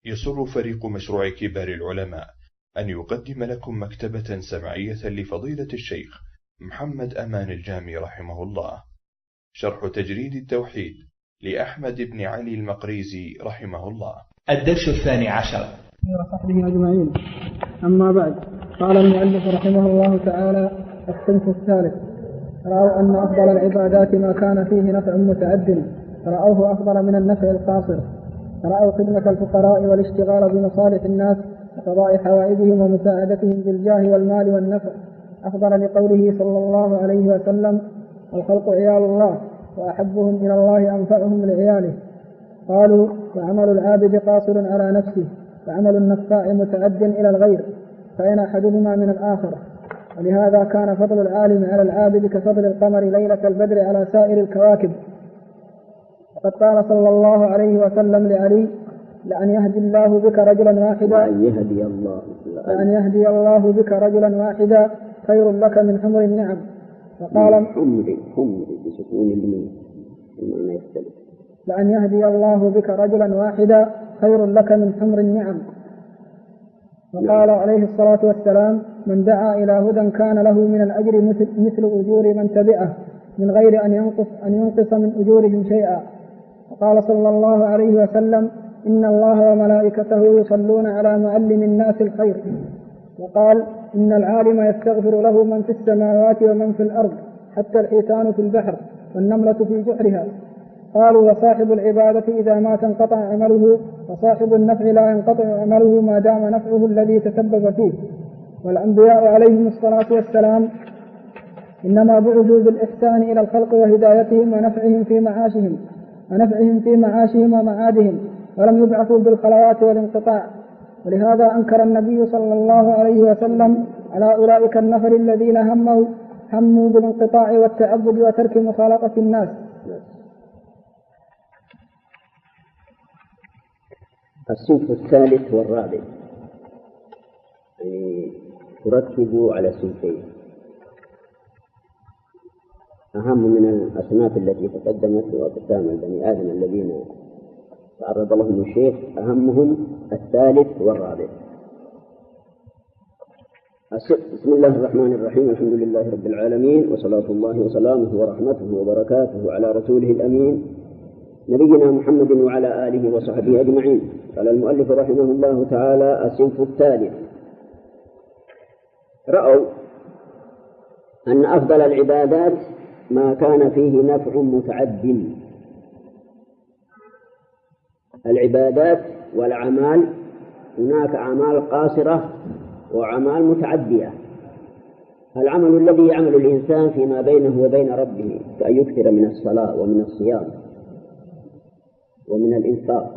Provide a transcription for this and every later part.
يسر فريق مشروع كبار العلماء أن يقدم لكم مكتبة سمعية لفضيلة الشيخ محمد أمان الجامي رحمه الله، شرح تجريد التوحيد لأحمد بن علي المقريزي رحمه الله. الدرس 12. وصحبه أجمعين. أما بعد، قال المؤلف رحمه الله تعالى: الصنف الثالث: رأوا أن أفضل العبادات ما كان فيه نفع متعد، رأوه أفضل من النفع القاصر. رأوا خدمة الفقراء والاشتغال بمصالح الناس وقضاء حوائجهم ومساعدتهم بالجاه والمال والنفع أفضل، لقوله صلى الله عليه وسلم: الخلق عيال الله وأحبهم إلى الله أنفعهم لعياله. قالوا: وعمل العابد قاصر على نفسه، وعمل النفاع متعد إلى الغير، فإن أحدهما من الآخر. ولهذا كان فضل العالم على العابد كفضل القمر ليلة البدر على سائر الكواكب. وقد قال صلى الله عليه وسلم لعلي: لأن يهدي الله بك رجلا واحدا واحدا خير لك من حمر النعم. وقال: حمر بسكون الميم المعنى يختلف. لأن يهدي الله بك رجلا واحدا خير لك من حمر النعم. وقال عليه الصلاة والسلام: من دعا إلى هدى كان له من الأجر مثل أجور من تبعه من غير أن ينقص من أجورهم شيئا. وقال صلى الله عليه وسلم: إن الله وملائكته يصلون على معلم الناس الخير. وقال: إن العالم يستغفر له من في السماوات ومن في الأرض، حتى الحيتان في البحر والنملة في جحرها. قالوا: وصاحب العبادة إذا مات انقطع عمله، وصاحب النفع لا ينقطع عمله ما دام نفعه الذي تسبب فيه. والأنبياء عليهم الصلاة والسلام إنما بعثوا بالإحسان إلى الخلق وهدايتهم ونفعهم في معاشهم ومعادهم، ولم يبعثوا بالخلوات والانقطاع. ولهذا أنكر النبي صلى الله عليه وسلم على أولئك النفر الذين هموا بالانقطاع والتعبد وترك مخالطة الناس. الصنف الثالث والرابع تركز على صنفين: أهم من الأصناف التي تقدمت وقدام البني آدم الذين تعرض لهم الشيخ، أهمهم الثالث والرابع. بسم الله الرحمن الرحيم. الحمد لله رب العالمين، وصلاة الله وسلامه ورحمته وبركاته على رسوله الأمين نبينا محمد وعلى آله وصحبه أجمعين. قال المؤلف رحمه الله تعالى: الصنف الثالث: رأوا أن أفضل العبادات ما كان فيه نفع متعد. العبادات والأعمال هناك أعمال قاصرة وأعمال متعدية. العمل الذي يعمل الإنسان فيما بينه وبين ربه كأن يكثر من الصلاة ومن الصيام ومن الإنفاق.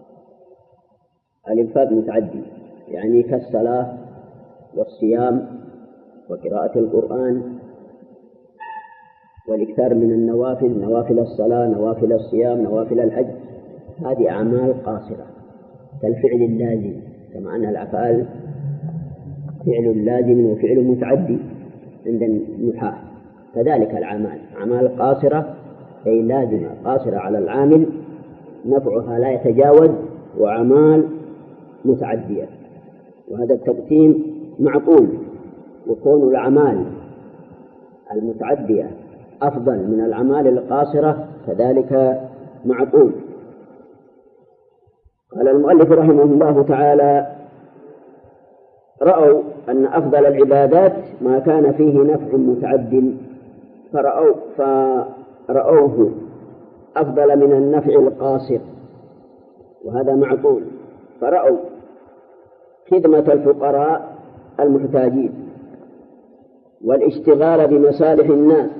الإنفاق متعدي، يعني كالصلاة والصيام وقراءة القرآن والإكثار من النوافل، نوافل الصلاة، نوافل الصيام، نوافل الحج. هذه أعمال قاصرة كالفعل اللازم، كما أن الأفعال فعل لازم وفعل متعدي عند النحاة، كذلك الأعمال أعمال قاصرة أي لازمة قاصرة على العامل نفعها لا يتجاوز، وأعمال متعدية. وهذا التقسيم معقول، وكون الأعمال المتعدية أفضل من الأعمال القاصرة كذلك معقول. قال المؤلف رحمه الله تعالى: رأوا أن أفضل العبادات ما كان فيه نفع متعد، فرأوه أفضل من النفع القاصر، وهذا معقول. فرأوا خدمة الفقراء المحتاجين والاشتغال بمصالح الناس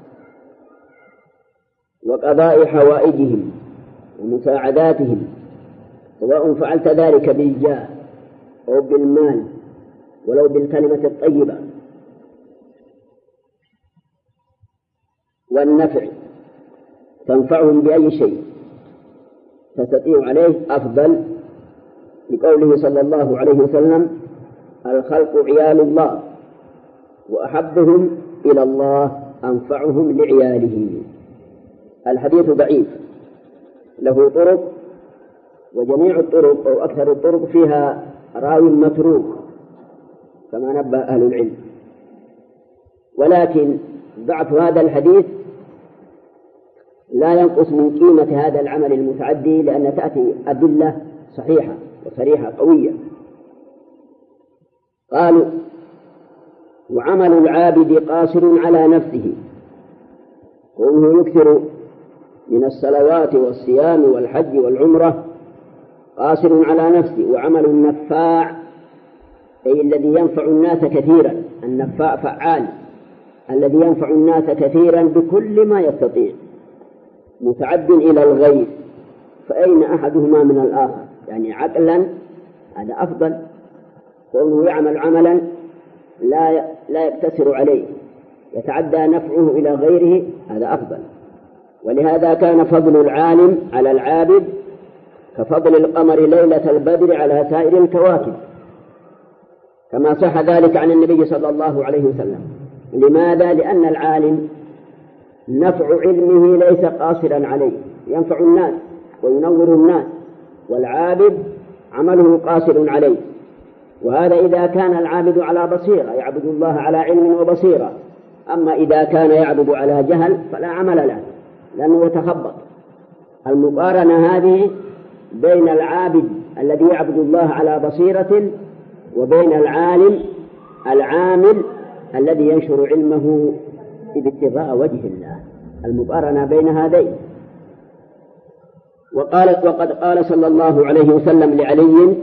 وقضاء حوائجهم ومساعداتهم، سواء فعلت ذلك بالجاه أو بالمال ولو بالكلمة الطيبة، والنفع تنفعهم بأي شيء تستطيع عليه أفضل، لقوله صلى الله عليه وسلم: الخلق عيال الله وأحبهم إلى الله أنفعهم لعياله. الحديث ضعيف، له طرق وجميع الطرق أو أكثر الطرق فيها راوي متروك كما نبه أهل العلم. ولكن ضعف هذا الحديث لا ينقص من قيمة هذا العمل المتعدي، لأن تأتي أدلة صحيحة وصريحة قوية. قالوا: وعمل العابد قاصر على نفسه، وهو يكثر من الصلوات والصيام والحج والعمرة قاصر على نفسه. وعمل النفاع أي الذي ينفع الناس كثيرا، النفاع فعال الذي ينفع الناس كثيرا بكل ما يستطيع، متعد إلى الغير، فأين أحدهما من الآخر؟ يعني عقلا هذا أفضل، وأنه يعمل عملا لا يقتصر عليه، يتعدى نفعه إلى غيره، هذا أفضل. ولهذا كان فضل العالم على العابد كفضل القمر ليلة البدر على سائر الكواكب، كما صح ذلك عن النبي صلى الله عليه وسلم. لماذا؟ لأن العالم نفع علمه ليس قاصرا عليه، ينفع الناس وينور الناس، والعابد عمله قاصر عليه. وهذا إذا كان العابد على بصيرة، يعبد الله على علم وبصيرة. أما إذا كان يعبد على جهل فلا عمل له، لأنه يتخبط. المقارنة هذه بين العابد الذي يعبد الله على بصيرة وبين العالم العامل الذي ينشر علمه بابتغاء وجه الله، المقارنة بين هذين. وقد قال صلى الله عليه وسلم لعلي: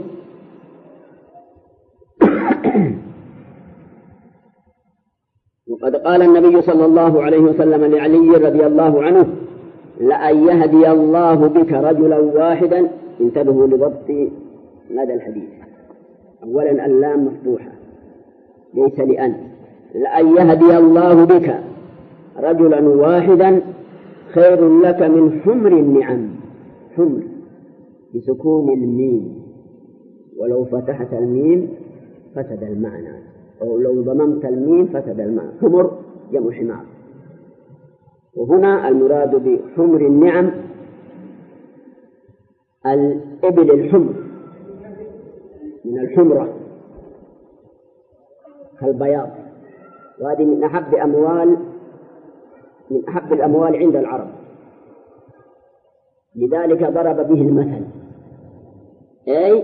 وقد قال النبي صلى الله عليه وسلم لعلي رضي الله عنه: لأن يهدي الله بك رجلا واحدا. انتبهوا لضبط هذا الحديث. أولا اللام مفتوحة ليس لأن. لأن يهدي الله بك رجلا واحدا خير لك من حمر النعم. حمر بسكون الميم، ولو فتحت الميم فسد المعنى، أو لو ضممت الميم فسد المعنى. حمر جمع حمار. وهنا المراد بحمر النعم الإبل الحمر من الحمرة كالبياض، وهذه من أحب الأموال عند العرب، لذلك ضرب به المثل، أي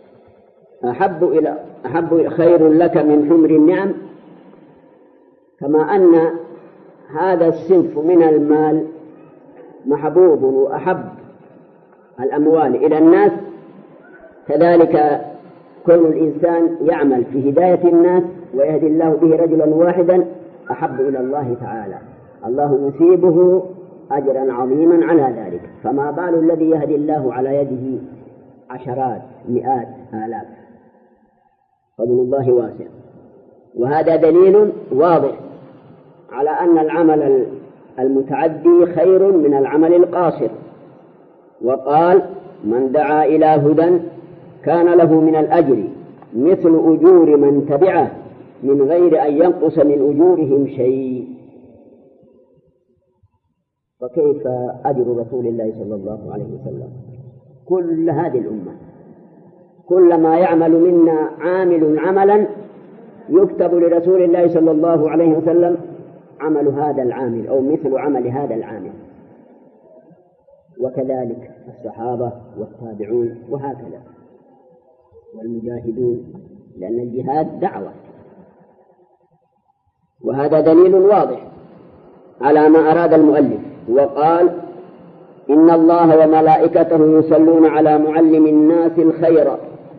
أحب خير لك من حمر النعم. كما أن هذا الصنف من المال محبوب وأحب الأموال إلى الناس، كذلك كون الإنسان يعمل في هداية الناس ويهدي الله به رجلا واحدا أحب إلى الله تعالى، الله يثيبه أجرا عظيما على ذلك. فما بال الذي يهدي الله على يده عشرات مئات آلاف؟ فضل الله واسع. وهذا دليل واضح على أن العمل المتعدي خير من العمل القاصر. وقال: من دعا إلى هدى كان له من الأجر مثل أجور من تبعه من غير أن ينقص من أجورهم شيء. فكيف أجر رسول الله صلى الله عليه وسلم؟ كل هذه الأمة كلما يعمل منا عامل عملا يكتب لرسول الله صلى الله عليه وسلم عمل هذا العامل أو مثل عمل هذا العامل، وكذلك الصحابة والتابعون وهكذا والمجاهدون، لأن الجهاد دعوة. وهذا دليل واضح على ما أراد المؤلف. وقال: إن الله وملائكته يصلون على معلم الناس الخير.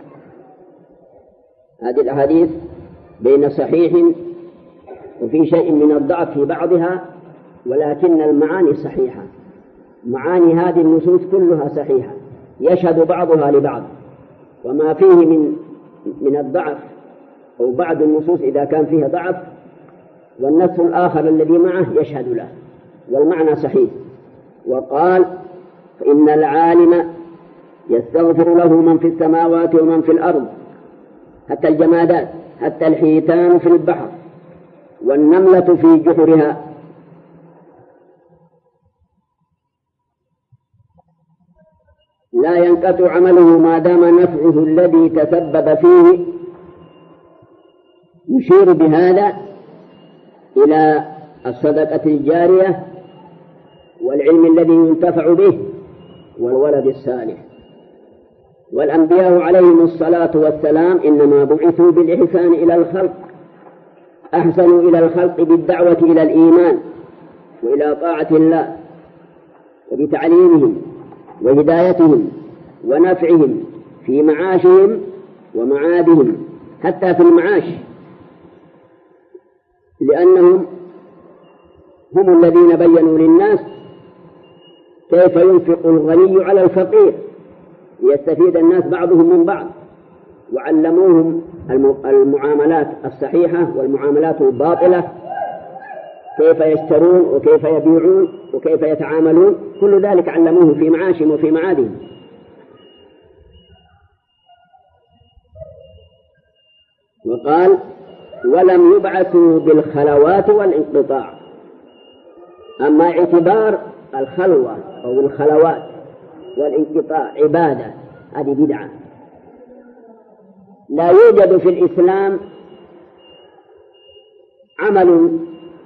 هذه الأحاديث بين صحيح وفي شيء من الضعف في بعضها، ولكن المعاني صحيحة. معاني هذه النصوص كلها صحيحة، يشهد بعضها لبعض. وما فيه من الضعف أو بعض النصوص إذا كان فيها ضعف، والنص الآخر الذي معه يشهد له، والمعنى صحيح. وقال: فإن العالم يستغفر له من في السماوات ومن في الأرض، حتى الجمادات، حتى الحيتان في البحر، والنملة في جحرها. لا ينقطع عمله ما دام نفعه الذي تسبب فيه. يشير بهذا إلى الصدقة الجارية والعلم الذي ينتفع به والولد الصالح. والأنبياء عليهم الصلاة والسلام إنما بعثوا بالإحسان إلى الخلق، أحسنوا إلى الخلق بالدعوة إلى الإيمان وإلى طاعة الله، وبتعليمهم وهدايتهم ونفعهم في معاشهم ومعادهم، حتى في المعاش، لأنهم هم الذين بينوا للناس كيف ينفق الغني على الفقير ليستفيد الناس بعضهم من بعض، وعلموهم المعاملات الصحيحة والمعاملات الباطلة، كيف يشترون وكيف يبيعون وكيف يتعاملون، كل ذلك علموهم في معاشهم وفي معادهم. وقال ولم يبعثوا بالخلوات والانقطاع. أما اعتبار الخلوة أو الخلوات والانقطاع عبادة، هذه بدعة. لا يوجد في الإسلام عمل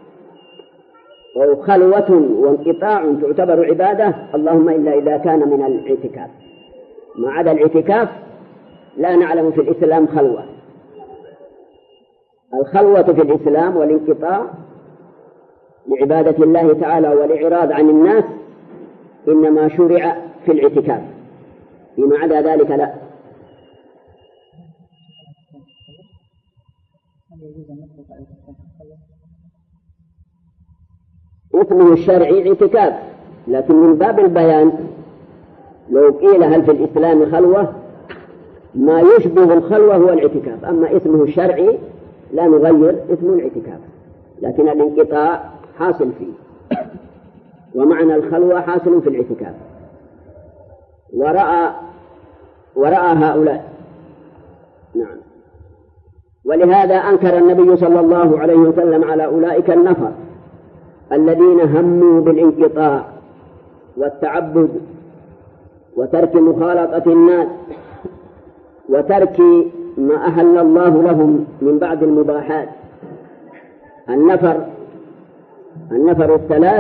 أو خلوة وانقطاع تعتبر عبادة اللهم إلا إذا كان من الاعتكاف. ما عدا الاعتكاف لا نعلم في الإسلام خلوة. الخلوة في الإسلام والانقطاع لعبادة الله تعالى والإعراض عن الناس إنما شرع في الاعتكاف، فيما عدا ذلك لا. اسمه الشرعي اعتكاف، لكن من باب البيان لو قيل هل في الإسلام خلوة، ما يشبه الخلوة هو الاعتكاف. أما اسمه الشرعي لا نغير اسمه الاعتكاف، لكن الانقطاع حاصل فيه، ومعنى الخلوة حاصل في الاعتكاف. ورأى هؤلاء، نعم. ولهذا أنكر النبي صلى الله عليه وسلم على أولئك النفر الذين هموا بالانقطاع والتعبد وترك مخالطة الناس وترك ما أحل الله لهم من بعد المباحات. النفر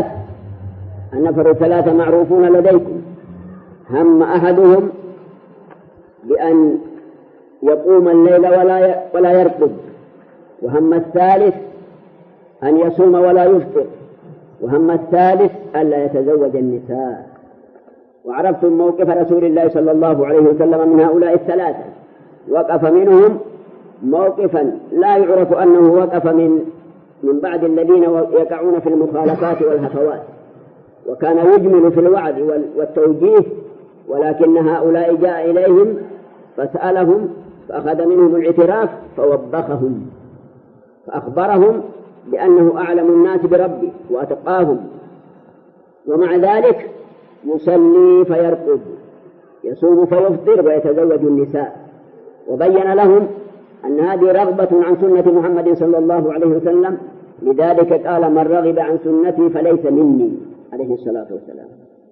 الثلاثة معروفون لديكم. هم أحدهم بأن يقوم الليل ولا يرقد، وهم الثالث أن يصوم ولا يفطر، وهم الثالث ألا يتزوج النساء. وعرفتم موقف رسول الله صلى الله عليه وسلم من هؤلاء الثلاثة، وقف منهم موقفا لا يعرف أنه وقف من بعد الذين يقعون في المخالفات والهفوات، وكان يجمل في الوعد والتوجيه، ولكن هؤلاء جاء إليهم فسألهم فأخذ منهم الاعتراف فوبخهم، فأخبرهم بأنه أعلم الناس بربه وأتقاهم، ومع ذلك يصلي فيرقد، يصوم فيفطر، ويتزوج النساء. وبين لهم أن هذه رغبة عن سنة محمد صلى الله عليه وسلم، لذلك قال من رغب عن سنتي فليس مني عليه الصلاة والسلام.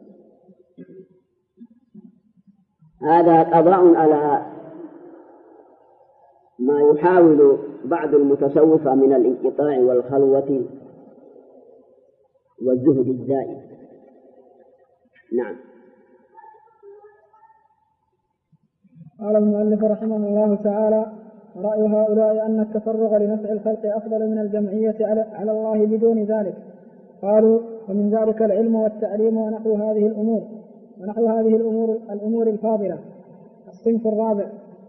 هذا قضاء على ما يحاول بعض المتصوفة من الانقطاع والخلوة والزهد الزائد. نعم. قال المؤلف رحمه الله تعالى: رأي هؤلاء أن التفرغ لنفع الخلق أفضل من الجمعية على الله بدون ذلك. قالوا: ومن ذلك العلم والتعليم ونحو هذه الأمور الفاضلة. الصنف الرابع.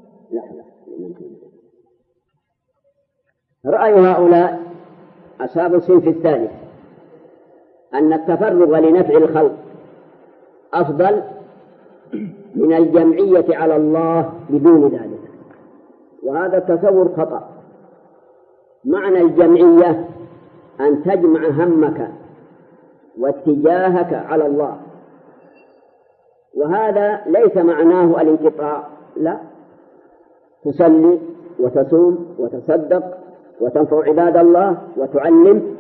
رأي هؤلاء أصحاب الصنف الثالث أن التفرغ لنفع الخلق أفضل من الجمعية على الله بدون ذلك، وهذا التصور خطأ. معنى الجمعية أن تجمع همك واتجاهك على الله، وهذا ليس معناه الانقطاع، لا، تصلي وتصوم وتصدق وتنفع عباد الله وتعلم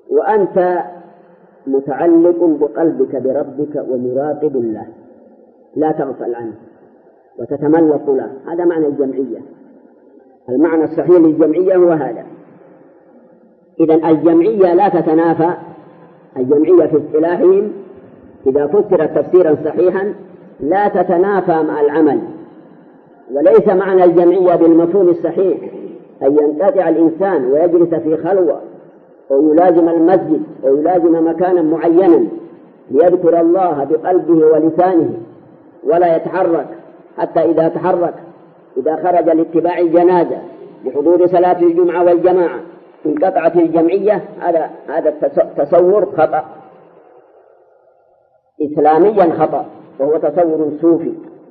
وأنت متعلق بقلبك بربك ومراقب الله، لا تغفل عنه وتتملق له. هذا معنى الجمعية. المعنى الصحيح للجمعية هو هذا. إذن الجمعية لا تتنافى. الجمعية في اصطلاحهم إذا فسرت تفسيرا صحيحا لا تتنافى مع العمل. وليس معنى الجمعية بالمفهوم الصحيح أن ينقطع الإنسان ويجلس في خلوة أو يلازم المسجد أو يلازم مكانا معينا ليذكر الله بقلبه ولسانه ولا يتحرك، حتى إذا تحرك إذا خرج لاتباع الجنازة لحضور صلاة الجمعة والجماعة انقطعت الجمعية. هذا تصور خطأ إسلاميا خطأ، وهو تصور صوفي.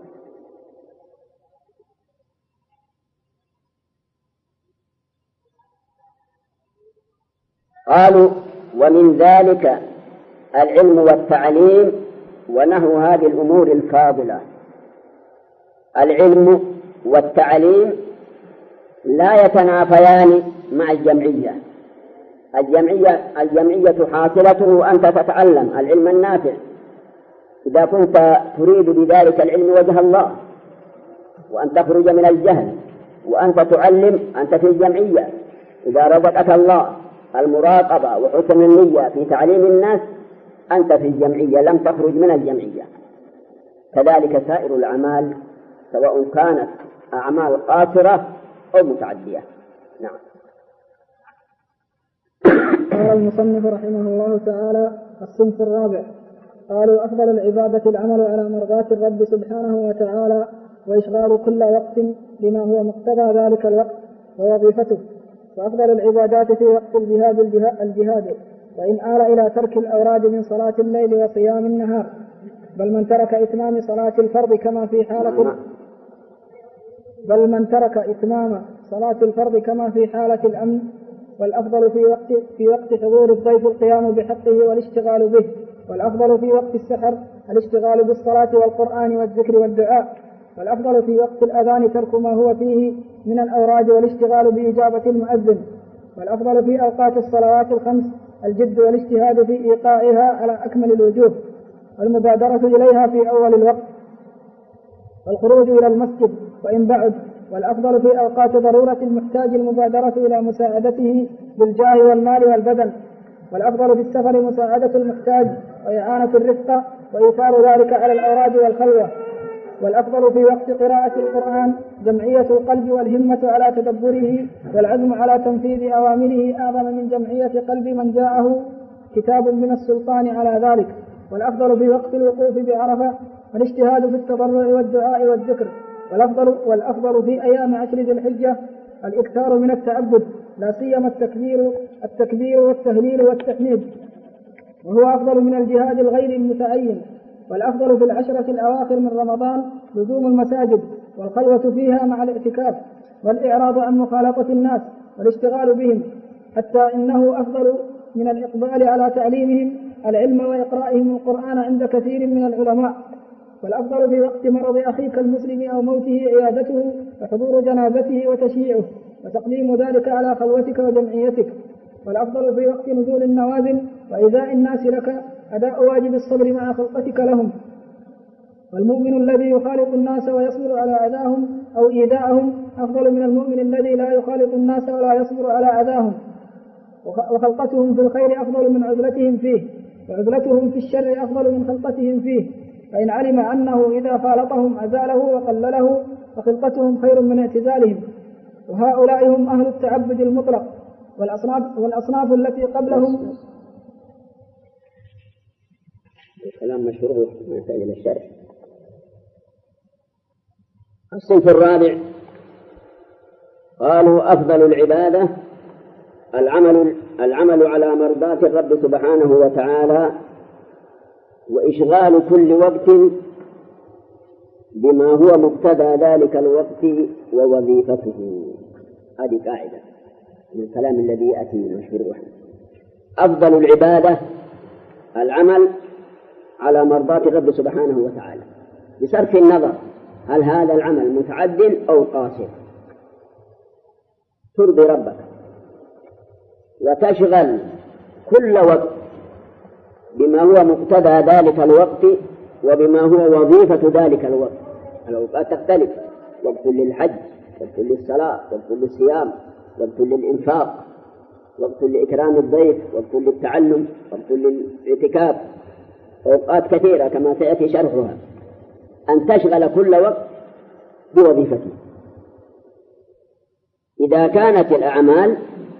قالوا ومن ذلك العلم والتعليم ونحو هذه الأمور الفاضلة. العلم والتعليم لا يتنافيان مع الجمعية. الجمعية حاصلته أنت تتعلم العلم النافع إذا كنت تريد بذلك العلم وجه الله، وأن تخرج من الجهل، وأنت تعلم أنت في الجمعية. إذا رزقك الله المراقبة وحسن النية في تعليم الناس أنت في الجمعية لم تخرج من الجمعية. كذلك سائر الأعمال سواء كانت أعمال قاصرة أو متعدية. نعم. قال المصنف رحمه الله تعالى: الصنف الرابع. قالوا: أفضل العبادة العمل على مرضاة الرب سبحانه وتعالى وإشغال كل وقت بما هو مقتضى ذلك الوقت ووظيفته. وأفضل العبادات في وقت الجهاد، وإن آل إلى ترك الأوراد من صلاة الليل وصيام النهار، بل من ترك إتمام صلاة الفرض كما في حالة الأمن. والأفضل في وقت حضور الضيف القيام بحقه والاشتغال به. والأفضل في وقت السحر الاشتغال بالصلاة والقرآن والذكر والدعاء. والأفضل في وقت الأذان ترك ما هو فيه من الأوراد والاشتغال بإجابة المؤذن. والأفضل في أوقات الصلوات الخمس الجد والاجتهاد في إيقاعها على أكمل الوجوه، والمبادرة إليها في أول الوقت، والخروج إلى المسجد وإن بعد. والأفضل في أوقات ضرورة المحتاج المبادرة إلى مساعدته بالجاه والمال والبدن. والأفضل في السفر مساعدة المحتاج وإعانة الرفقة وإيثار ذلك على الأوراد والخلوة. والأفضل في وقت قراءة القرآن جمعية القلب والهمة على تدبره والعزم على تنفيذ أوامره أعظم من جمعية قلب من جاءه كتاب من السلطان على ذلك. والأفضل في وقت الوقوف بعرفة والاجتهاد في التضرع والدعاء والذكر. والأفضل في أيام عشر ذي الحجة الإكثار من التعبد، لا سيما التكبير والتهليل والتحميد، وهو أفضل من الجهاد الغير المتعين. والأفضل في العشرة الأواخر من رمضان لزوم المساجد والخلوة فيها مع الاعتكاف والإعراض عن مخالطة الناس والاشتغال بهم، حتى إنه أفضل من الإقبال على تعليمهم العلم وإقرائهم القرآن عند كثير من العلماء. والأفضل في وقت مرض أخيك المسلم أو موته عيادته وحضور جنازته وتشييعه وتقديم ذلك على خلوتك وجمعيتك. والأفضل في وقت نزول النوازل وإيذاء الناس لك أداء واجب الصبر مع خلقتك لهم. والمؤمن الذي يخالط الناس ويصبر على أذاهم أو إيذاءهم أفضل من المؤمن الذي لا يخالط الناس ولا يصبر على أذاهم. وخلقتهم في الخير أفضل من عزلتهم فيه، وعزلتهم في الشر أفضل من خلقتهم فيه، فإن علم أنه إذا خالطهم أزاله وقلله فخلقتهم خير من اعتزالهم. وهؤلاء هم أهل التعبد المطلق. والأصناف التي قبلهم الكلام مشروع يحتاج إلى الشرح. الصنف الرابع قالوا: أفضل العبادة العمل على مرضاة الرب سبحانه وتعالى وإشغال كل وقت بما هو مقتضى ذلك الوقت ووظيفته. هذه قاعدة من الكلام الذي يأتي من مشروع. أفضل العبادة العمل على مرضاة الرب سبحانه وتعالى بصرف النظر هل هذا العمل متعد أو قاصر، ترضي ربك وتشغل كل وقت بما هو مقتضى ذلك الوقت وبما هو وظيفة ذلك الوقت. الأوقات تختلف: وقت للحج، وقت للصلاة، وقت للصيام، وقت للإنفاق، وقت لإكرام الضيف، وقت للتعلم، وقت للاعتكاف. أوقات كثيرة كما سيأتي شرحها. أن تشغل كل وقت بوظيفته. إذا كانت الأعمال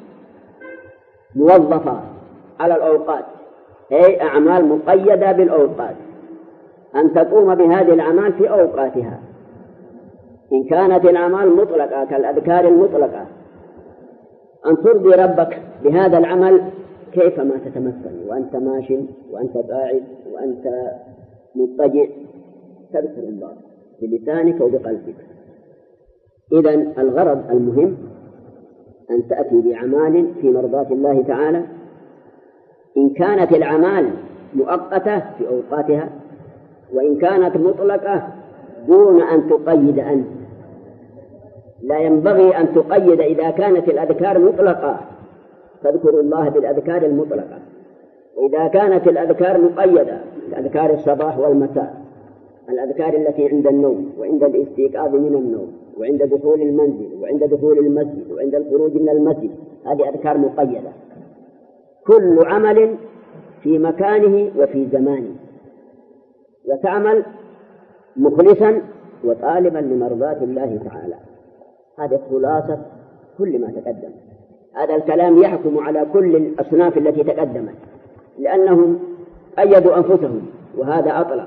موظفة على الأوقات، أي أعمال مقيدة بالأوقات، أن تقوم بهذه الأعمال في أوقاتها. إن كانت الأعمال مطلقة كالأذكار المطلقة، أن ترضي ربك بهذا العمل كيفما تتمثل، وأنت ماشٍ وأنت قاعد وأنت مضطجع، تذكر الله بلسانك وبقلبك. إذن الغرض المهم أن تأتي بأعمال في مرضاة الله تعالى. إن كانت الأعمال مؤقتة في أوقاتها، وإن كانت مطلقة دون أن تقيد أنت. لا ينبغي أن تقيد. إذا كانت الأذكار مطلقة تذكر الله بالأذكار المطلقة، وإذا كانت الأذكار مقيدة كأذكار الصباح والمساء، الأذكار التي عند النوم وعند الاستيقاظ من النوم وعند دخول المنزل وعند دخول المسجد وعند الخروج من المسجد، هذه أذكار مقيدة. كل عمل في مكانه وفي زمانه، وتعمل مخلصا وطالبا لمرضاة الله تعالى. هذه خلاصة كل ما تقدم. هذا الكلام يحكم على كل الأصناف التي تقدمت، لأنهم أيدوا أنفسهم، وهذا أطلق.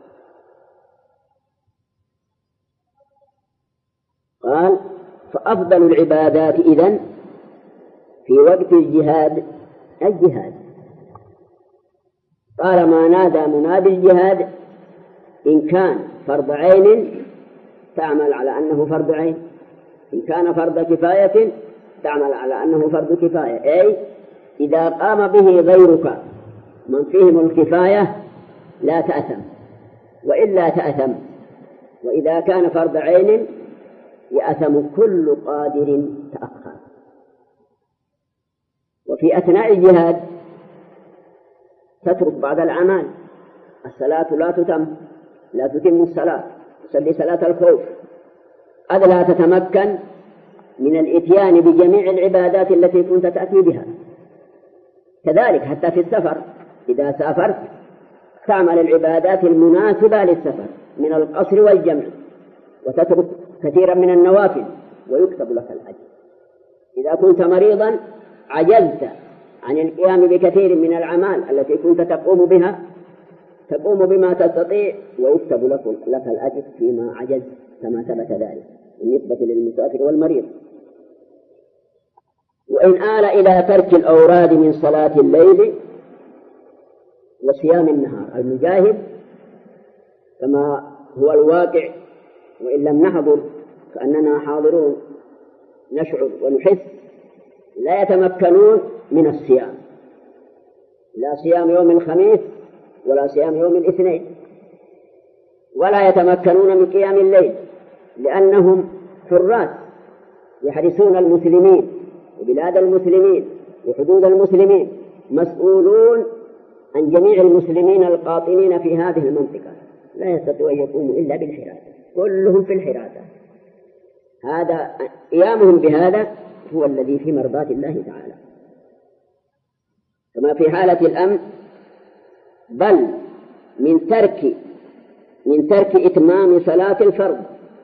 قال: فأفضل العبادات إذن في وقت الجهاد الجهاد. طالما نادى منادي الجهاد، إن كان فرض عين تعمل على أنه فرض عين، إن كان فرض كفاية تعمل على أنه فرض كفاية. أي إذا قام به غيرك من فيهم الكفاية لا تأثم، وإلا تأثم. وإذا كان فرض عين يأثم كل قادر تأخر. وفي أثناء الجهاد تترك بعض الأعمال. الصلاة لا تتم الصلاة، تصلي صلاة الخوف، قد لا تتمكن من الإتيان بجميع العبادات التي كنت تأتي بها. كذلك حتى في السفر، إذا سافرت تعمل العبادات المناسبة للسفر من القصر والجمع، وتترك كثيرا من النوافل، ويكتب لك الأجر. إذا كنت مريضا عجزت عن القيام بكثير من الأعمال التي كنت تقوم بما تستطيع، ويكتب لك الأجر فيما عجزت، كما ثبت ذلك بالنسبة للمسافر والمريض. وإن آل إلى ترك الأوراد من صلاة الليل وصيام النهار، المجاهد كما هو الواقع، وإن لم نحضر فأننا حاضرون نشعر ونحس، لا يتمكنون من الصيام، لا صيام يوم الخميس ولا صيام يوم الاثنين، ولا يتمكنون من قيام الليل، لأنهم حراس يحرسون المسلمين وبلاد المسلمين وحدود المسلمين، مسؤولون عن جميع المسلمين القاطنين في هذه المنطقة، لا يستطيعون أن يقوموا إلا بالحراسة، كلهم في الحراسة. هذا قيامهم بهذا هو الذي في مرضاة الله تعالى، كما في حالة الأمن، بل من ترك إتمام صلاة الفرض.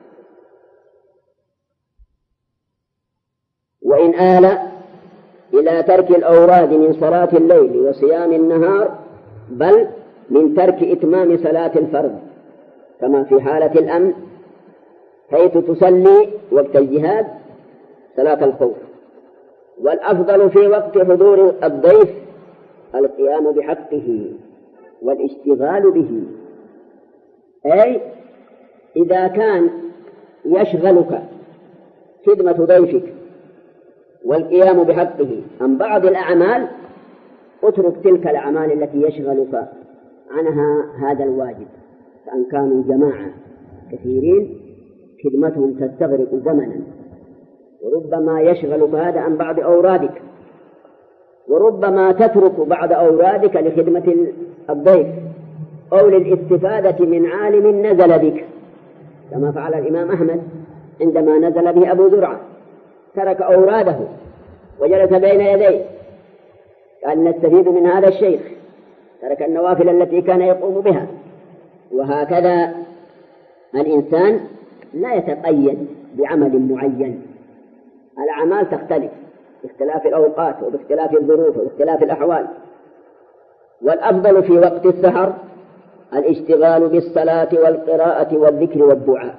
وإن آل إلى ترك الأوراد من صلاة الليل وصيام النهار، بل من ترك إتمام صلاة الفرض، كما في حالة الأمن، حيث تصلي وقت الجهاد صلاة الخوف. والأفضل في وقت حضور الضيف القيام بحقه والاشتغال به، أي إذا كان يشغلك خدمة ضيفك والقيام بحقه عن بعض الأعمال، اترك تلك الأعمال التي يشغلك عنها هذا الواجب. فأن كانوا جماعة كثيرين خدمتهم تستغرق زمنا، وربما يشغلك هذا عن بعض أورادك، وربما تترك بعض أورادك لخدمة الضيف، أو للاستفادة من عالم نزل بك، كما فعل الإمام أحمد عندما نزل به أبو زرعة، ترك أوراده وجلس بين يديه قال نستفيد من هذا الشيخ، ترك النوافل التي كان يقوم بها. وهكذا الإنسان لا يتقيد بعمل معين، الأعمال تختلف باختلاف الأوقات وباختلاف الظروف وباختلاف الأحوال. والأفضل في وقت السحر الاشتغال بالصلاة والقراءة والذكر والدعاء.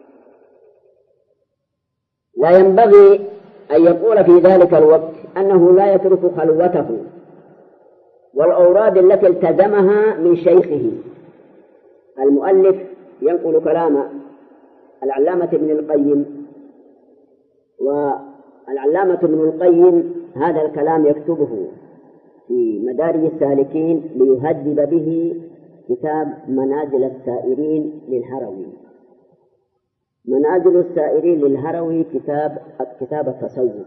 لا ينبغي أن يقول في ذلك الوقت أنه لا يترك خلوته والأوراد التي التزمها من شيخه. المؤلف ينقل كلام العلامة ابن القيم، والعلامة ابن القيم هذا الكلام يكتبه في مدارج السالكين ليهذب به كتاب منازل السائرين للهروي. منازل السائرين للهروي كتاب التصوف.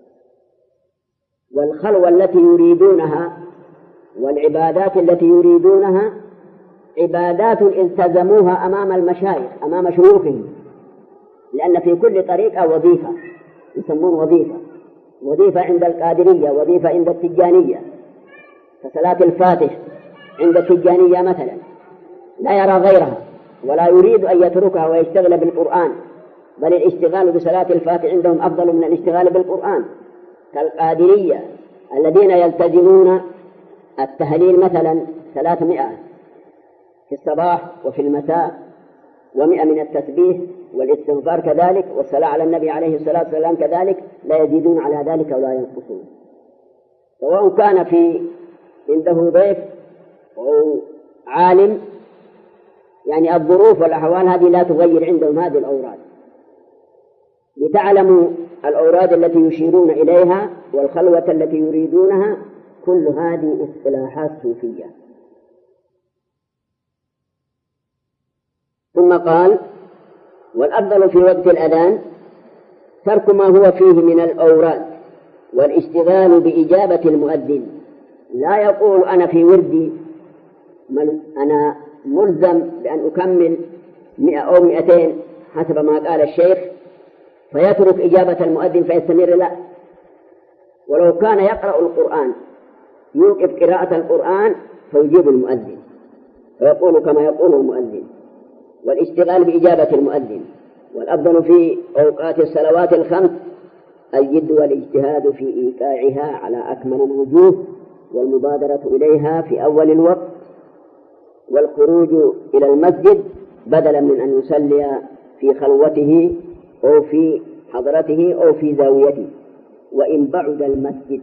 والخلوة التي يريدونها والعبادات التي يريدونها عبادات التزموها أمام المشايخ أمام شيوخهم، لأن في كل طريقة وظيفة يسمون وظيفة عند القادرية، وظيفة عند التجانية، كصلاة الفاتح عند التجانية مثلا لا يرى غيرها ولا يريد أن يتركها ويشتغل بالقرآن، بل الاشتغال بصلاة الفاتح عندهم أفضل من الاشتغال بالقرآن. كالقادرية الذين يلتزمون التهليل مثلا 300 في الصباح وفي المساء، و100 من التسبيح والاستغفار كذلك، والصلاة على النبي عليه الصلاة والسلام كذلك، لا يزيدون على ذلك ولا ينقصون، سواء كان عنده ضيف أو عالم. يعني الظروف والأحوال هذه لا تغير عندهم هذه الأوراد. لتعلموا الأوراد التي يشيرون إليها والخلوة التي يريدونها، كل هذه اصطلاحات صوفية. ثم قال: والأفضل في وقت الأذان ترك ما هو فيه من الأوراد والاشتغال بإجابة المؤذن. لا يقول أنا في وردي أنا ملزم بأن أكمل 100 أو 200 حسب ما قال الشيخ، فيترك إجابة المؤذن فيستمر. لا، ولو كان يقرأ القرآن يوقف قراءة القرآن فيجيب المؤذن فيقول كما يقول المؤذن، والاشتغال بإجابة المؤذن. والأفضل في أوقات الصلوات الخمس الجد والاجتهاد في إيقاعها على أكمل الوجوه، والمبادرة إليها في أول الوقت، والخروج إلى المسجد بدلا من أن يصلي في خلوته أو في حضرته أو في زاويته وإن بعد المسجد.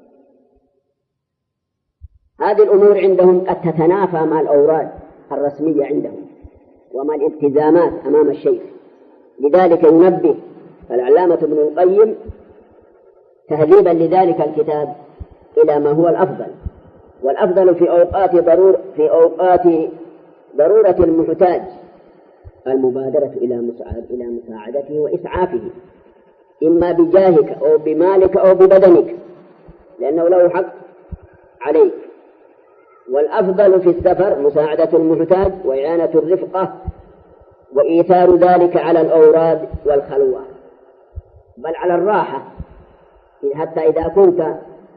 هذه الأمور عندهم قد تتنافى مع الأوراد الرسمية عندهم ومع الالتزامات أمام الشيخ. لذلك ينبه العلامة ابن القيم تهذيبا لذلك الكتاب إلى ما هو الأفضل. والأفضل في أوقات ضرورة المحتاج المبادرة إلى مساعدته وإسعافه، إما بجاهك أو بمالك أو ببدنك، لأنه له حق عليك. والأفضل في السفر مساعدة المحتاج وإعانة الرفقة وإيثار ذلك على الأوراد والخلوة، بل على الراحة. حتى إذا كنت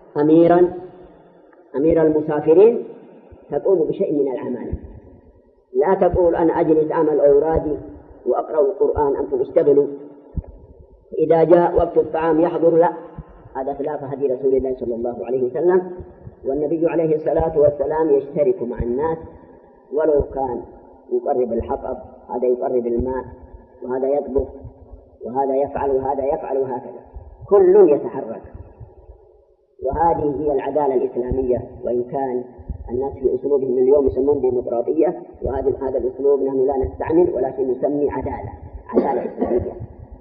أمير المسافرين تقوم بشيء من العمل، لا تقول أنا أجلس أعمل أورادي وأقرأ القرآن أنتم اشتغلوا، إذا جاء وقت الطعام يحضر. لا، هذا خلاف هدي رسول الله صلى الله عليه وسلم. والنبي عليه الصلاة والسلام يشترك مع الناس، ولو كان يقرب الحطب، هذا يقرب الماء، وهذا يطبخ، وهذا يفعل وهذا يفعل، وهكذا كل يتحرك. وهذه هي العدالة الإسلامية، وإن كان الناس في أسلوبهم اليوم يسمون ديمقراطية، هذا الأسلوب نحن لا نستعمل، ولكن نسمي عدالة إسلامية.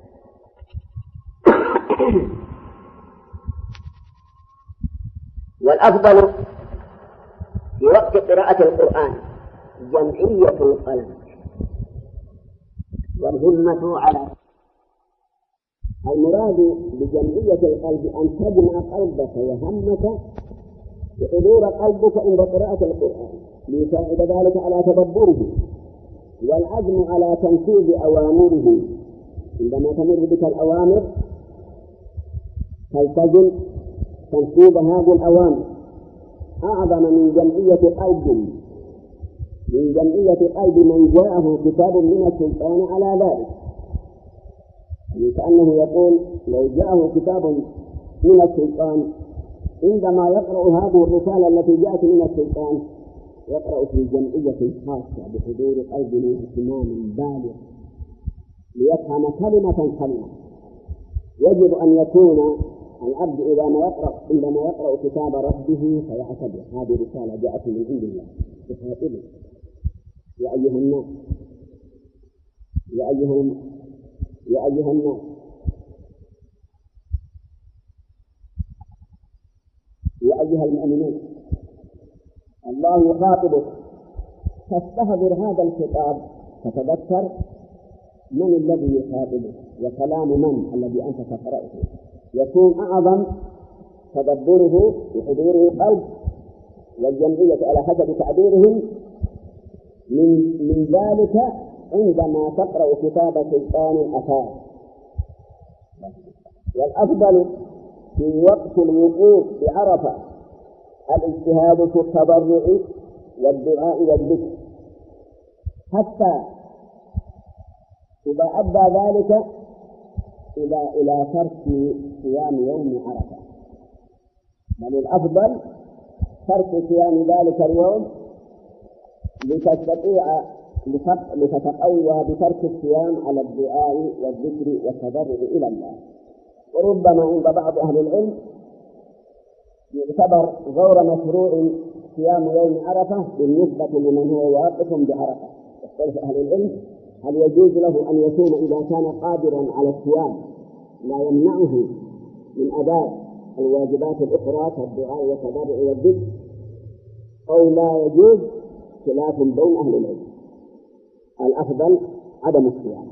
والأفضل في وقت قراءة القرآن جمعية القلب والهمة على. المراد بجمعية القلب أن تجمع قلبك وهمك بحضور قلبك عند قراءة القرآن ليساعد ذلك على تدبره والعزم على تنفيذ أوامره. عندما تمر بك الأوامر تلتزم تنفيذ هذه الأوامر أعظم من جمعية قلب من جاءه كتاب من السلطان على ذلك. كأنه يقول لو جاءه كتاب من السلطان عندما يقرأ هذه الرسالة التي جاءت من السلطان يقرأ في جمعية خاصة بحضور قلبه اهتمام بالغ ليفهم كلمة. يجب أن يكون العبد عندما يقرأ كتاب ربه فيعتبر هذه رسالة جاءت من عند الله تخاطبه يا أيها الناس يا أيها المؤمنون الله يخاطبك فاستحضر هذا الخطاب فتذكر من الذي يخاطبك وكلام من الذي أنت تقرأه يكون أعظم تدبره بحضوره القلب والجمعية على حسب تعبيرهم من ذلك عندما تقرأ كتاب سلطان أثار. والأفضل في وقت الوقوف بعرفة الاجتهاد في التضرع والدعاء والذكر حتى إذا أدى ذلك إلى ترك صيام يوم عرفة، بل الأفضل ترك صيام ذلك اليوم لتتقوى بترك الصيام على الدعاء والذكر والتضرع إلى الله. وربما عند بعض أهل العلم يعتبر غير مشروع صيام يوم عرفة بالنسبة لمن هو واقف بعرفة. يختلف أهل العلم هل يجوز له أن يصوم إذا كان قادرا على الصيام لا يمنعه من أداء الواجبات الأخرى كالدعاء والتضرع والذكر، أو لا يجوز. خلاف بين أهل العلم. الأفضل عدم الصيام.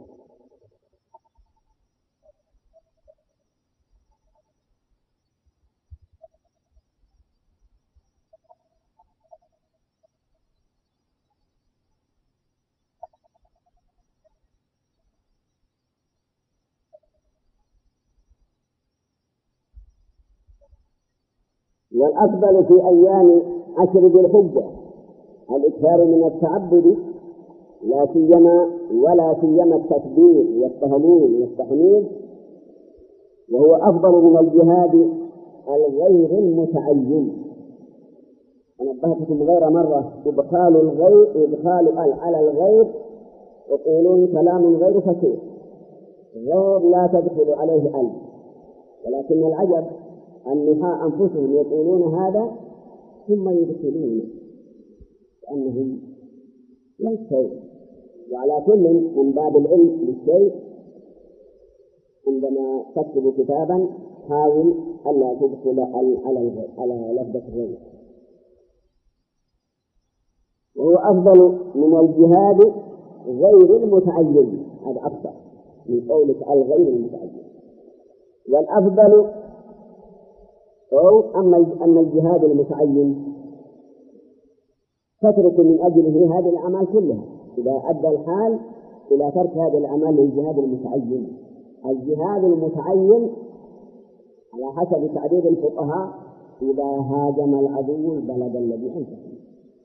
والأفضل في أيام عشر ذي الحجة الإكثار من التعبد ولا سيما التكبير والتهليل والتحميد، وهو أفضل من الجهاد الغير المتعين. نبهتكم غير مرة إدخال على الغير يقولون كلام غير فصيح، غير لا تدخل عليه ألف، ولكن العجب النحاة أنفسهم يقولون هذا ثم يدخلون كأنهم لا شيء. وعلى كل من باب العلم للشيء عندما تكتب كتابا حاول ألا تدخل على لفظة الغير. وهو أفضل من الجهاد غير المتعين، هذا أكثر من قولك الغير المتعين. والأفضل أما الجهاد المتعين تترك من أجله هذه الأعمال كلها إذا أدى الحال إلى ترك هذه الأعمال للجهاد المتعين. الجهاد المتعين على حسب تعبير الفقهاء إذا هاجم العدو البلد الذي أنت فيه،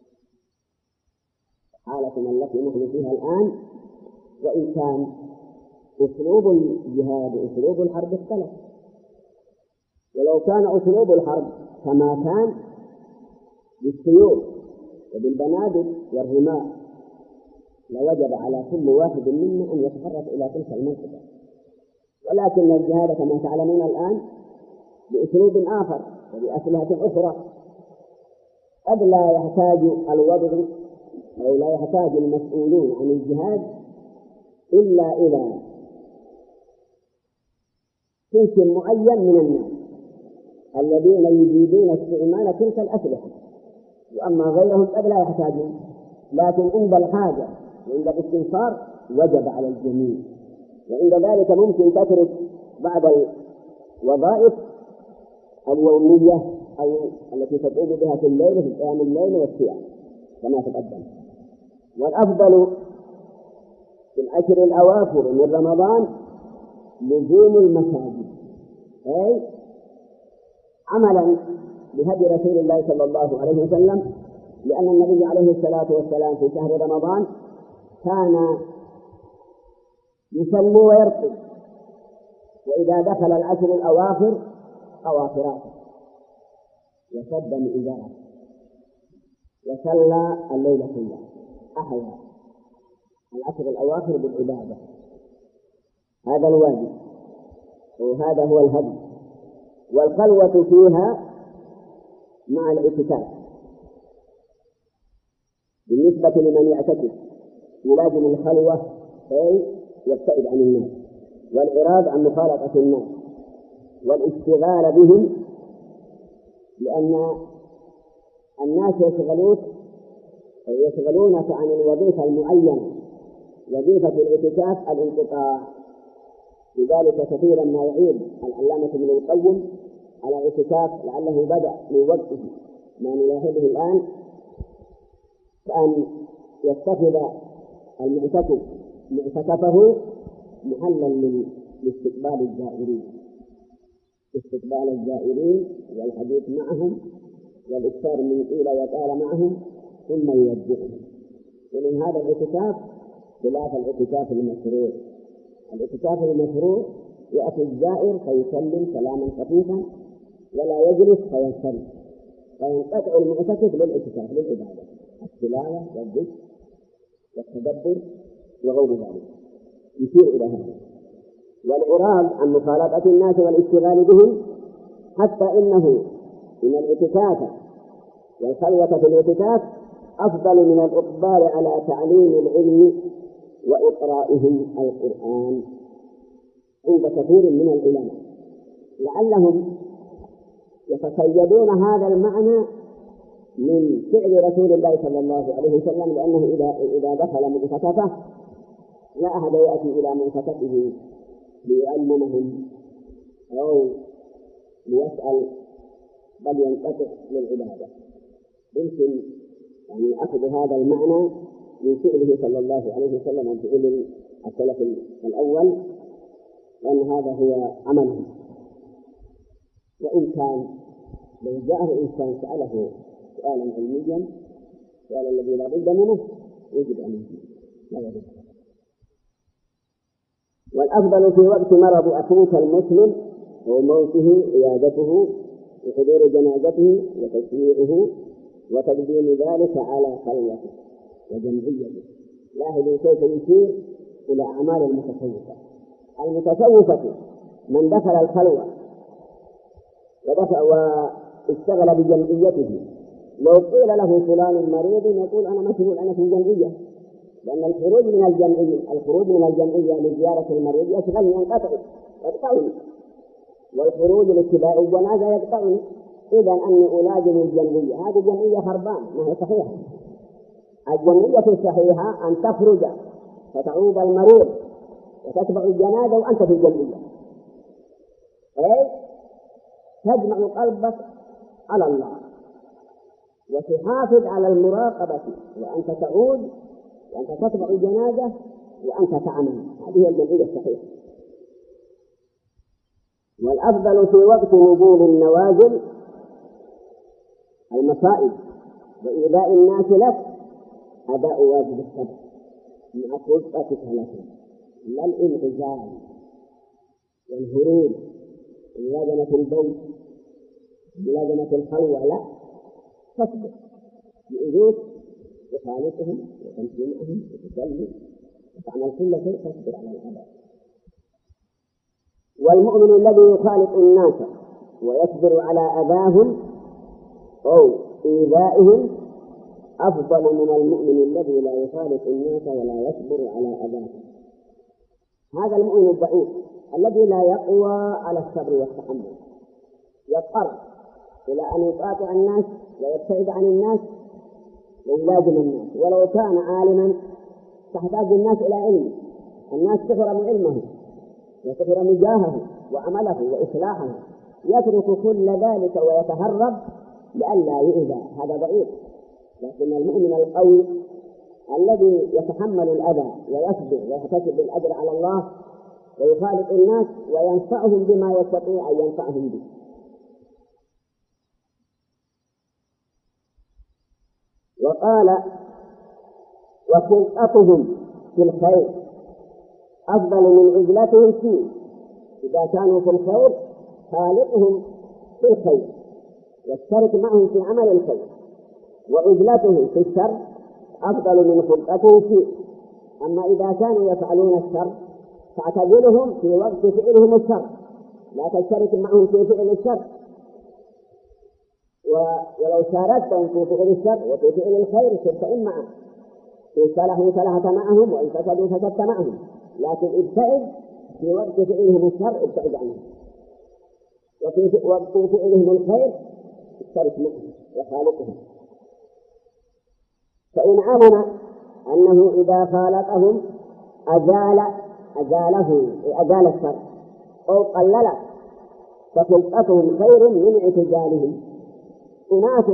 حالتنا التي نحن فيها الآن. وإن كان أسلوب الجهاد أسلوب الحرب اختلف، ولو كان أسلوب الحرب كما كان بالسيوف وبالبنادق والرماح لوجب على كل واحد منا أن يتحرك إلى تلك المنطقة. ولكن الجهاد كما تعلمون الآن بأسلوب آخر وبأسلحة أخرى قد لا يحتاج الوضع أو لا يحتاج المسؤولون عن الجهاد إلا إلى صنف معين من الناس الذين يجيدون استعمال تلك الأسلحة، وأما غيرهم قد لا يحتاجون. لكن عند الحاجة وعند الاستنصار وجب على الجميع. وعند ذلك ممكن تترك بعض الوظائف اليومية أو التي تقوم بها في الليل في قيام الليل والصيام كما تقدم. والأفضل في العشر الأواخر من رمضان لزوم المساجد، أي عملا بهدي رسول الله صلى الله عليه وسلم، لأن النبي عليه الصلاة والسلام في شهر رمضان كان يصلي ويرقد، وإذا دخل العشر الأواخر أواخراته وشد مئزره وصلى الليل كله، أحيا العشر الأواخر بالعبادة. هذا الواجب وهذا هو الهدي. والخلوة فيها مع الاعتكاف بالنسبة لمن يعتكف يلازم الخلوة أي يبتعد عن الناس، والإعراض عن مخالطة الناس، والاشتغال بهم، لأن الناس يشغلونك عن الوظيفة المعينة، وظيفة الاعتكاف الانقطاع. لذلك كثيرا ما يعيب العلامة ابن القيم على الاعتكاف، لعله بدأ من وقته ما نلاحظه الآن، كأن يتخذ المعتكف معتكفه محلا لاستقبال الزائرين والحديث معهم والإكثار من قيل وقال معهم ثم يودعهم. ومن هذا الاعتكاف خلاف الاعتكاف المشروع. الاعتكاف المشروع يأتي الزائر فيسلم سلاما خفيفا ولا يجلس فينصرف، فينقطع المعتكف للاعتكاف للعبادة، التلاوة والذكر والتدبر وغير ذلك يشير إلى هذا. والإعراض عن مخالطة الناس والاشتغال بهم، حتى إنه من الاعتكاف والخلوة في الاعتكاف أفضل من الإقبال على تعليم العلم وإقرائهم القرآن عند كثير من العلماء، لعلهم يتصيدون هذا المعنى من فعل رسول الله صلى الله عليه وسلم، لأنه إذا دخل معتكفه لا أحد يأتي إلى معتكفه ليعلمهم أو ليسأل، بل ينقطع للعبادة. يمكن أن أخذ هذا المعنى من فعله صلى الله عليه وسلم وفعل السلف الأول، لأن هذا هو عمله. وإن كان لو جاءه إنسان سأله سؤالا علميا، سؤالا الذي لا بد منه، يجب أن يجيب لا بد. والأفضل في وقت مرض أخوك المسلم وموته عيادته وحضور جنازته وتشييعه وتقديم ذلك على خلوته وجمعيته. لاحظوا كيف يشير إلى أعمال المتصوفة. المتصوفة من دخل الخلوة واشتغل بجمعيته، لو قيل له فلان مريض يقول أنا مشغول، أنا في جمعية، لأن الخروج من الجمعية لزيارة المريض يشغلني، يقطعني، والخروج لاتباع الجنازة يقطعني. إذا أني ألازم الجمعية، هذه جمعية خربان ما هي صحيحة. الجمعية الصحيحة أن تخرج فتعود المريض وتتبع الجنازة وأنت في الجمعية، أي تجمع قلبك على الله وتحافظ على المراقبة، وأنت تعود وأنت تتبع الجنازة وأنت تعمل. هذه هي الجمعية الصحيحة. والأفضل في وقت نزول النوازل المصائب وإيذاء الناس لك أداء واجب الصبر مع خطتك لهم، لا الانعزال والهروب ملازمة البيت ملازمة الخلوة، لا، تصبر يؤذوك وخالطهم وتمشي معهم وتصلي وتعمل كل شيء، تصبر على الأذى. والمؤمن الذي يخالط الناس ويصبر على أذاهم أو إيذائهم أفضل من المؤمن الذي لا يخالط الناس ولا يصبر على أذاهم. هذا المؤمن الضعيف الذي لا يقوى على الصبر والتحمل، يضطر إلى أن يقاطع الناس ويبتعد عن الناس ويلازم الناس، ولو كان عالما تحتاج الناس إلى علم. الناس تحرم علمه وتحرم جاهه وعمله وإصلاحه، يترك كل ذلك ويتهرب لئلا يؤذى، هذا ضعيف. لكن المؤمن القوي الذي يتحمل الأذى ويصبر ويحتسب الأجر على الله ويخالط الناس وينفعهم بما يستطيع أن ينفعهم به. وقال وخلقتهم في الخير أفضل من عزلتهم فيه. إذا كانوا في الخير خالقهم في الخير واشترك معهم في عمل الخير، وعزلتهم في الشر أفضل من خلقتهم فيه. أما إذا كانوا يفعلون الشر فاعتزلهم في وقت فعلهم الشر، لا تشترك معهم في فعل الشر. ولو شاركتهم في فعل الشر وفي فعل الخير تستعين معهم، إن صلحوا صلحت معهم وإن فسدوا فسدت معهم، لكن ابتعد في وقت فعلهم الشر، ابتعد عنهم، وفي وقت فعلهم الخير اشترك معهم وخالقهم. فإن علم أنه إذا خالقهم أزال الشر أو قلله فخلقتهم خير من اعتزالهم. أناس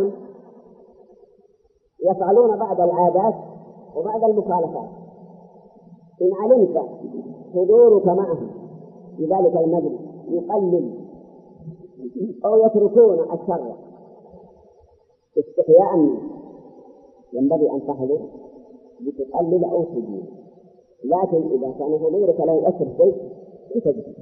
يفعلون بعض العادات وبعض المخالفات، إن علمت حضورك معهم في ذلك المجلس يقلل أو يتركون الشر استحياء منه، ينبغي أن تحضر لتقلل أو تزيد. لكن إذا كان حضورك لا يؤثر شيء تجد.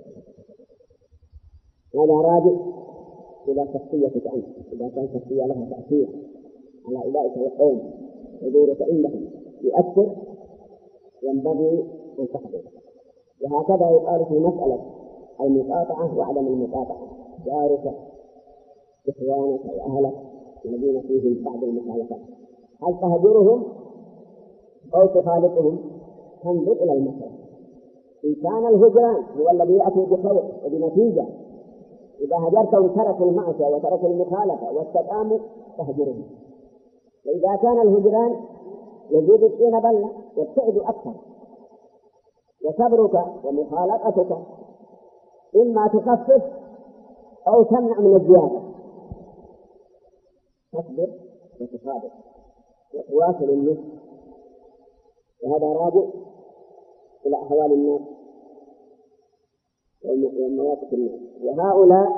هذا راجع إلى شخصيتك أنت. إذا كان شخصية لها تأثير على أولئك القوم حضورك عندهم يؤثر، ينبغي أن تحضر. وهكذا يقال في مسألة المقاطعة وعدم المقاطعة: جارك، إخوانك وأهلك الذين فيهم بعض المخالفات، هل تهجرهم أو تخالطهم؟ تنظر إلى المسألة. إن كان الهجران هو الذي يأتي بخير وبنتيجة، إذا هجرتهم تركوا المعصية وتركوا المخالفة واستقاموا تهجرهم. وإذا كان الهجران يزيد الطين بلة يبتعد أكثر، وصبرك ومخالطتك إما تخفف أو تمنع من الزيادة. تصبر وتصابر وتواصل النصح، وهذا راجع إلى أحوال الناس ومواقف الناس. وهؤلاء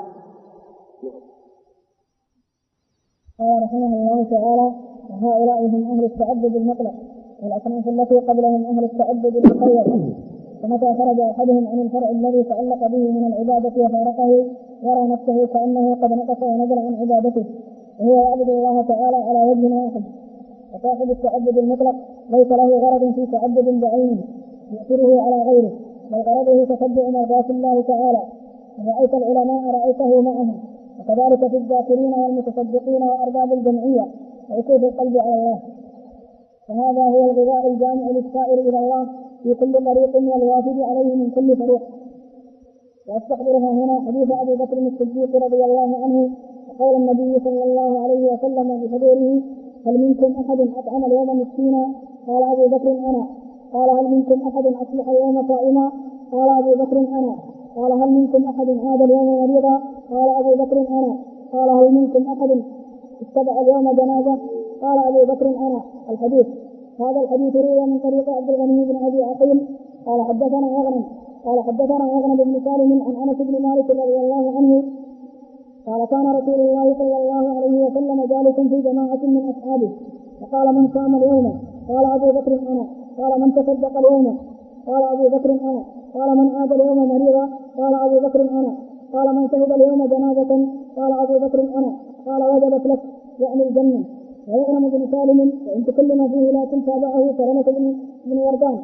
قال رحمه الله تعالى: وهؤلاء هم أهل التعبد المطلق، والأصناف التي قبلهم أهل التعبد المقيد. فمتى خرج أحدهم عن الفرع الذي تعلق به من العبادة وفارقه يرى نفسه كأنه قد نقص ونزل عن عبادته، وهو يعبد الله تعالى على وجه واحد. وصاحب التعبد المطلق ليس له غرض في تعبد بعينه يؤثره على غيره، بل غرضه تتبع مرضات الله تعالى. رأيت العلماء رأيته معهم، وكذلك في الذاكرين والمتصدقين وأرباب الجمعية وعكوف القلب على الله. فهذا هو الغذاء الجامع للسائر إلى الله في كل طريق والوافد عليه من كل طريق. وأستحضرها هنا حديث أبي بكر الصديق رضي الله عنه وقول النبي صلى الله عليه وسلم بحضوره: هل منكم أحد أطعم اليوم مسكينا؟ قال أبو بكر: أنا. قال: هل منكم أحد أصلح اليوم صائما؟ قال أبو بكر: أنا. قال: هل منكم أحد عاد اليوم مريضا؟ قال أبو بكر: أنا. قال: هل منكم أحد اتبع اليوم جنازة؟ قال أبو بكر: أنا. الحديث. هذا الحديث روى من طريق عبد الغني بن أبي عقيل قال حدثنا أغنم بن سالم عن أنس بن مالك رضي الله عنه قال: كان رسول الله صلى الله عليه وسلم جالسا في جماعة من أصحابه، فقال: من صام اليوم؟ قال أبو بكر: أنا. قال: من تصدق اليوم؟ قال أبو بكر: أنا. قال: من عاد اليوم مريضا؟ قال أبو بكر: أنا. قال: من شهد اليوم جنازة؟ قال أبو بكر: أنا. قال: وجبت لك، يعني الجنة. ويغنم بن سالم: وإن تكلم فيه لا تنتابعه سلمة بن وردان.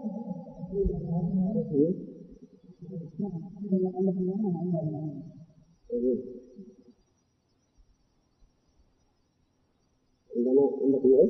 عندك ايه؟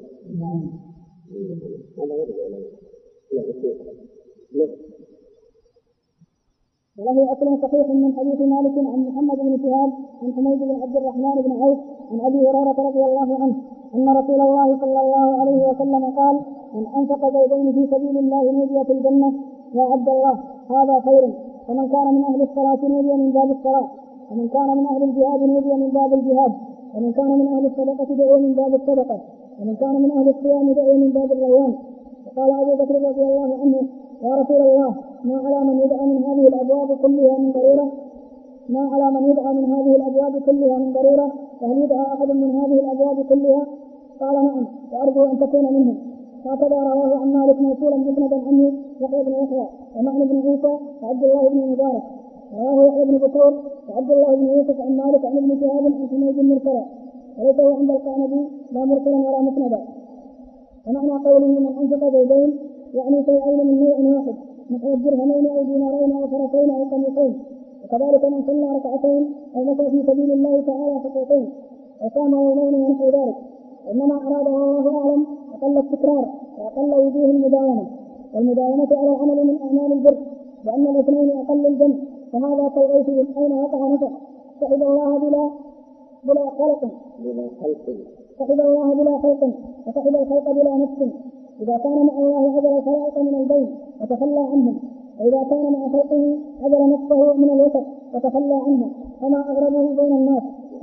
وله أصل صحيح من حديث مالك عن محمد بن شهاب عن حميد بن عبد الرحمن بن عوف عن أبي هريرة رضي الله عنه أن رسول الله صلى الله عليه وسلم قال: من أنفق زوجين في سبيل الله نودي في الجنة. يا عبد الله، هذا خير. ومن كان من أهل الصلاة نودي من باب الصلاة. ومن كان من أهل الجهاد نودي من باب الجهاد، ومن كان من أهل الصدقة دعوا من باب الصدقة، ومن كان من أهل الصيام دعوا من باب الريان. وقال أبو بكر رضي الله عنه: يا رسول الله، ما على من يدعى من هذه الأبواب كلها من ضرورة؟ ما على من يدعى من هذه الأبواب كلها من ضرورة؟ فهل يدعى أحد من هذه الأبواب كلها؟ قال: نعم، وأرجو أن تكون منهم. هكذا رواه عن مالك موصولا مسندا عنه يحيى بن يحيى ومعنى بن عيسى وعبد الله بن مبارك. رواه يحيى بن بكور وعبد الله بن يوسف عن مالك عن ابن شهاب عن حميد مرسلا، وليس هو عند القعنبي لا مرسلا ولا مسندا. ومعنى قوله من أنفق زيدين يعني شيئين من نوع واحد، نحو الدرهمين أو دينارين أو فرسين أو قميصين. وكذلك من صلى ركعتين أو مشى في سبيل الله تعالى خطوتين وصام يومين ونحو ذلك. إنما أراده والله أعلم أقل التكرار وأقل وجوه المداومة، والمداومة على العمل من أعمال البر، لأن الاثنين أقل الجنة. فهذا كالغيث أين وقع نفع، شهد الله بلا خلق شهد الله بلا خلق، وشهد الخلق بلا نفس. إذا كان مع الله عدل الخلائق من البين وتخلى عنهم، وإذا كان مع خلقه عدل نفسه من الوسط وتخلى عنه، فما أغربه بين الناس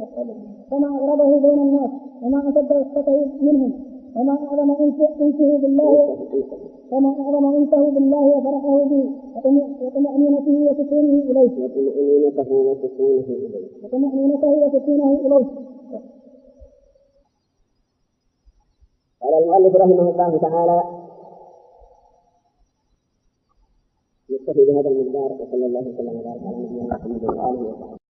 وما أشد وسطه منهم، وما أعظم أنسه بالله وفرحه به وطمأنينته وسكونه إليه. قال المؤلف رحمه الله تعالى: يكتفي بهذا المقدار، وصلى الله وسلم على نبينا محمد وآله وصحبه.